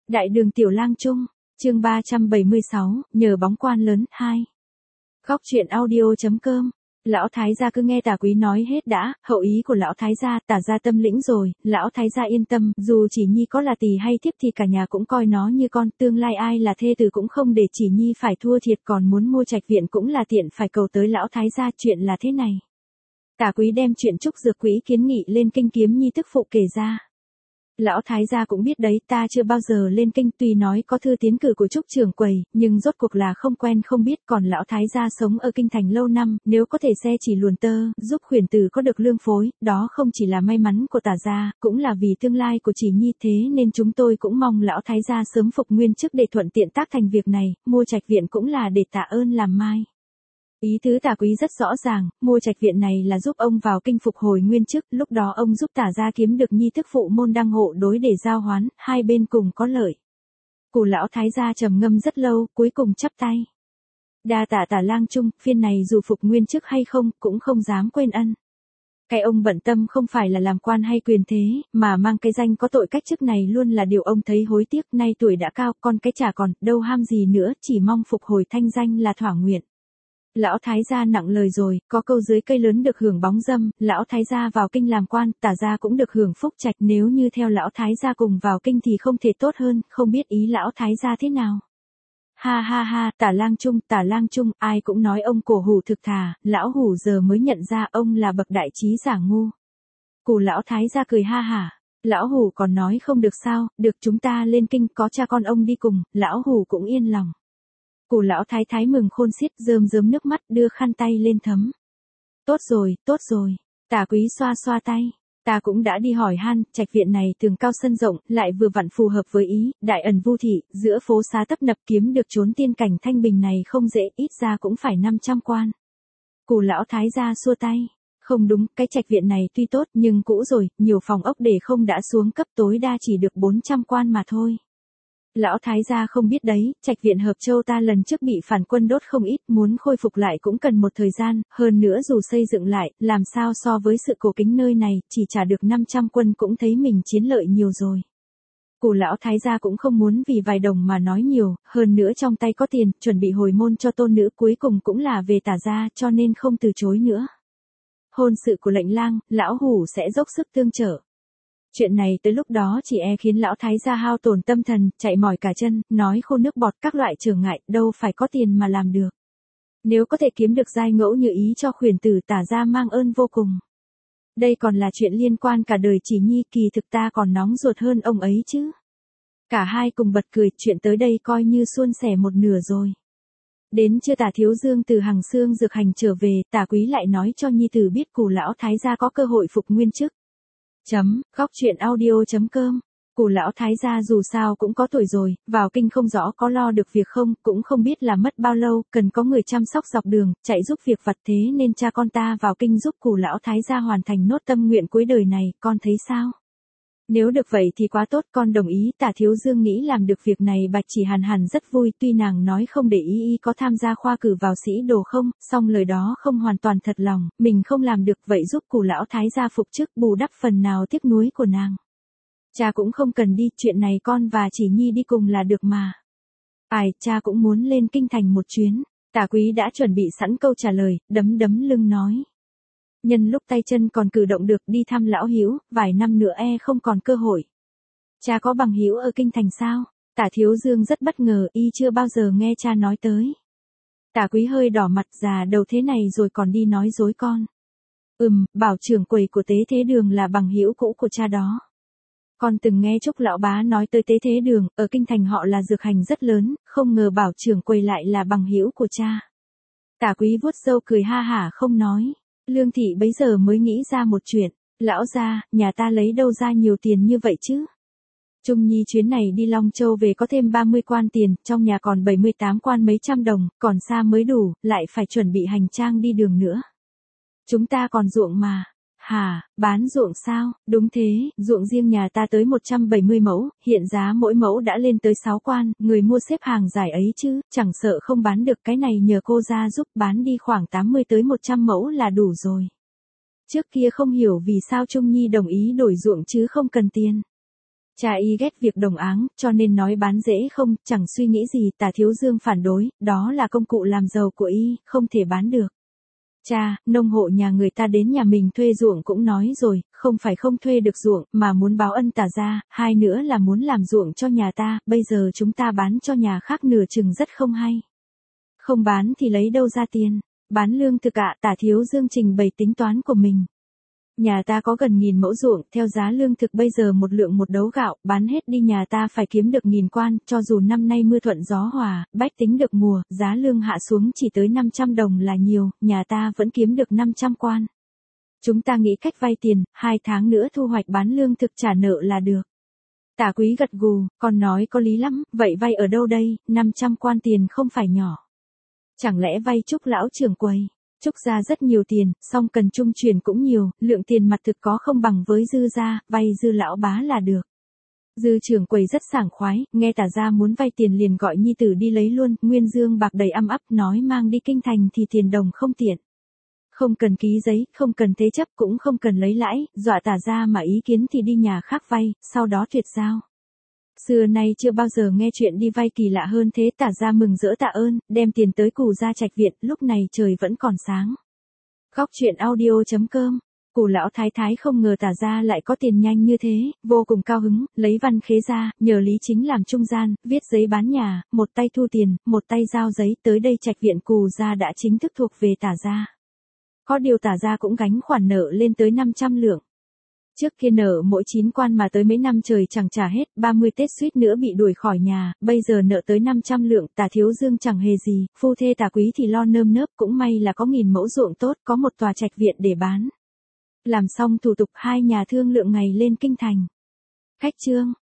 Đại đường Tiểu Lang Trung, chương 376, nhờ bóng quan lớn, 2. Góc truyện audio.com. Lão thái gia cứ nghe Tả Quý nói hết đã, hậu ý của lão thái gia, Tả gia tâm lĩnh rồi, lão thái gia yên tâm, dù Chỉ Nhi có là tỳ hay thiếp thì cả nhà cũng coi nó như con, tương lai ai là thê tử cũng không để Chỉ Nhi phải thua thiệt, còn muốn mua trạch viện cũng là tiện phải cầu tới lão thái gia. Chuyện là thế này. Tả Quý đem chuyện Trúc Dược Quỹ kiến nghị lên kinh Kiếm Nhi tức phụ kể ra. Lão thái gia cũng biết đấy, ta chưa bao giờ lên kinh, tuy nói có thư tiến cử của Trúc trưởng quầy, nhưng rốt cuộc là không quen không biết, còn lão thái gia sống ở kinh thành lâu năm, nếu có thể xe chỉ luồn tơ, giúp khuyển tử có được lương phối, đó không chỉ là may mắn của Tả gia, cũng là vì tương lai của Chỉ Nhi, thế nên chúng tôi cũng mong lão thái gia sớm phục nguyên chức để thuận tiện tác thành việc này, mua trạch viện cũng là để tạ ơn làm mai. Ý tứ Tả Quý rất rõ ràng, mua trạch viện này là giúp ông vào kinh phục hồi nguyên chức, lúc đó ông giúp Tả gia kiếm được Nhi tức phụ môn đăng hộ đối để giao hoán, hai bên cùng có lợi. Cù lão thái gia trầm ngâm rất lâu, cuối cùng chắp tay. Đa tạ Tả lang trung, phiên này dù phục nguyên chức hay không, cũng không dám quên ân. Cái ông bận tâm không phải là làm quan hay quyền thế, mà mang cái danh có tội cách chức này luôn là điều ông thấy hối tiếc, nay tuổi đã cao, con cái chả còn, đâu ham gì nữa, chỉ mong phục hồi thanh danh là thỏa nguyện. Lão thái gia nặng lời rồi, có câu dưới cây lớn được hưởng bóng dâm, lão thái gia vào kinh làm quan, Tả gia cũng được hưởng phúc trạch, nếu như theo lão thái gia cùng vào kinh thì không thể tốt hơn, không biết ý lão thái gia thế nào. Ha ha ha, Tả lang trung, ai cũng nói ông cổ hủ thực thà, lão hủ giờ mới nhận ra ông là bậc đại trí giả ngu. Cù lão thái gia cười ha hả, lão hủ còn nói không được sao, được chúng ta lên kinh có cha con ông đi cùng, lão hủ cũng yên lòng. Cù lão thái thái mừng khôn xiết, rơm rớm nước mắt, đưa khăn tay lên thấm. Tốt rồi, Tả Quý xoa xoa tay. Ta cũng đã đi hỏi han, trạch viện này tường cao sân rộng, lại vừa vặn phù hợp với ý, đại ẩn vu thị, giữa phố xá tấp nập, kiếm được chốn tiên cảnh thanh bình này không dễ, ít ra cũng phải 500 quan. Cù lão thái gia xua tay. Không đúng, cái trạch viện này tuy tốt nhưng cũ rồi, nhiều phòng ốc để không đã xuống cấp, tối đa chỉ được 400 quan mà thôi. Lão thái gia không biết đấy, trạch viện Hợp Châu ta lần trước bị phản quân đốt không ít, muốn khôi phục lại cũng cần một thời gian, hơn nữa dù xây dựng lại, làm sao so với sự cổ kính nơi này, chỉ trả được 500 quân cũng thấy mình chiến lợi nhiều rồi. Cù lão thái gia cũng không muốn vì vài đồng mà nói nhiều, hơn nữa trong tay có tiền, chuẩn bị hồi môn cho tôn nữ, cuối cùng cũng là về Tả gia, cho nên không từ chối nữa. Hôn sự của lệnh lang, lão hủ sẽ dốc sức tương trợ. Chuyện này tới lúc đó chỉ khiến lão thái gia hao tổn tâm thần, chạy mỏi cả chân, nói khô nước bọt các loại trở ngại, đâu phải có tiền mà làm được. Nếu có thể kiếm được giai ngẫu như ý cho khuyển tử, Tả gia mang ơn vô cùng. Đây còn là chuyện liên quan cả đời Chỉ Nhi, kỳ thực ta còn nóng ruột hơn ông ấy chứ. Cả hai cùng bật cười, chuyện tới đây coi như suôn sẻ một nửa rồi. Đến trưa Tả Thiếu Dương từ Hằng Xương dược hành trở về, Tả Quý lại nói cho Nhi tử biết Cù lão thái gia có cơ hội phục nguyên chức. Góc truyện audio.com. Cù lão thái gia dù sao cũng có tuổi rồi, vào kinh không rõ có lo được việc không, cũng không biết là mất bao lâu, cần có người chăm sóc dọc đường, chạy giúp việc vặt, thế nên cha con ta vào kinh giúp Cù lão thái gia hoàn thành nốt tâm nguyện cuối đời này, con thấy sao? Nếu được vậy thì quá tốt, con đồng ý. Tả Thiếu Dương nghĩ làm được việc này Bạch Chỉ Hàn hẳn rất vui, tuy nàng nói không để ý có tham gia khoa cử vào sĩ đồ không, song lời đó không hoàn toàn thật lòng, mình không làm được vậy giúp Cù lão thái gia phục chức, bù đắp phần nào tiếc nuối của nàng. Cha cũng không cần đi, chuyện này con và Chỉ Nhi đi cùng là được mà. Cha cũng muốn lên kinh thành một chuyến. Tả Quý đã chuẩn bị sẵn câu trả lời, đấm đấm lưng nói. Nhân lúc tay chân còn cử động được, đi thăm lão hữu, vài năm nữa không còn cơ hội. Cha có bằng hữu ở kinh thành sao? Tả Thiếu Dương rất bất ngờ, y chưa bao giờ nghe cha nói tới. Tả Quý hơi đỏ mặt, già đầu thế này rồi còn đi nói dối con. Bảo trưởng quầy của Tế Thế Đường là bằng hữu cũ của cha đó. Con từng nghe Trúc lão bá nói tới Tế Thế Đường, ở kinh thành họ là dược hành rất lớn, không ngờ Bảo trưởng quầy lại là bằng hữu của cha. Tả Quý vuốt râu cười ha hả không nói. Lương thị bấy giờ mới nghĩ ra một chuyện, lão gia, nhà ta lấy đâu ra nhiều tiền như vậy chứ? Trung Nhi chuyến này đi Long Châu về có thêm 30 quan tiền, trong nhà còn 78 quan mấy trăm đồng, còn xa mới đủ, lại phải chuẩn bị hành trang đi đường nữa. Chúng ta còn ruộng mà. Hả, bán ruộng sao? Đúng thế, ruộng riêng nhà ta tới 170 mẫu, hiện giá mỗi mẫu đã lên tới 6 quan, người mua xếp hàng dài ấy chứ, chẳng sợ không bán được, cái này nhờ cô ra giúp, bán đi khoảng 80 tới 100 mẫu là đủ rồi. Trước kia không hiểu vì sao Trung Nhi đồng ý đổi ruộng chứ không cần tiền. Cha y ghét việc đồng áng, cho nên nói bán dễ không, chẳng suy nghĩ gì, Tả Thiếu Dương phản đối, đó là công cụ làm giàu của y, không thể bán được. Cha, nông hộ nhà người ta đến nhà mình thuê ruộng cũng nói rồi, không phải không thuê được ruộng, mà muốn báo ân Tả gia, hai nữa là muốn làm ruộng cho nhà ta, bây giờ chúng ta bán cho nhà khác nửa chừng rất không hay. Không bán thì lấy đâu ra tiền, bán lương thực ạ, Tả Thiếu Dương trình bày tính toán của mình. Nhà ta có gần 1000 mẫu ruộng, theo giá lương thực bây giờ một lượng một đấu gạo, bán hết đi nhà ta phải kiếm được 1000 quan, cho dù năm nay mưa thuận gió hòa, bách tính được mùa, giá lương hạ xuống chỉ tới 500 đồng là nhiều, nhà ta vẫn kiếm được 500 quan. Chúng ta nghĩ cách vay tiền, 2 tháng nữa thu hoạch bán lương thực trả nợ là được. Tả Quý gật gù, con nói có lý lắm, vậy vay ở đâu đây, 500 quan tiền không phải nhỏ. Chẳng lẽ vay Trúc lão trưởng quầy? Trúc gia rất nhiều tiền, song cần trung chuyển cũng nhiều, lượng tiền mặt thực có không bằng với Dư gia, vay Dư lão bá là được. Dư trưởng quầy rất sảng khoái, nghe Tả gia muốn vay tiền liền gọi nhi tử đi lấy luôn, nguyên dương bạc đầy âm ắp nói mang đi kinh thành thì tiền đồng không tiện. Không cần ký giấy, không cần thế chấp cũng không cần lấy lãi, dọa Tả gia mà ý kiến thì đi nhà khác vay, sau đó tuyệt giao. Xưa nay chưa bao giờ nghe chuyện đi vay kỳ lạ hơn thế, Tả gia mừng rỡ tạ ơn, đem tiền tới Cù gia Trạch viện, lúc này trời vẫn còn sáng. Góc truyện audio.com. Cù lão thái thái không ngờ Tả gia lại có tiền nhanh như thế, vô cùng cao hứng, lấy văn khế ra, nhờ Lý Chính làm trung gian, viết giấy bán nhà, một tay thu tiền, một tay giao giấy, tới đây Trạch viện Cù gia đã chính thức thuộc về Tả gia. Có điều Tả gia cũng gánh khoản nợ lên tới 500 lượng. Trước kia nợ mỗi 9 quan mà tới mấy năm trời chẳng trả hết, 30 Tết suýt nữa bị đuổi khỏi nhà, bây giờ nợ tới 500 lượng, Tả Thiếu Dương chẳng hề gì, phu thê Tả Quý thì lo nơm nớp, cũng may là có 1000 mẫu ruộng tốt, có một tòa trạch viện để bán. Làm xong thủ tục hai nhà thương lượng ngày lên kinh thành. Khách trương.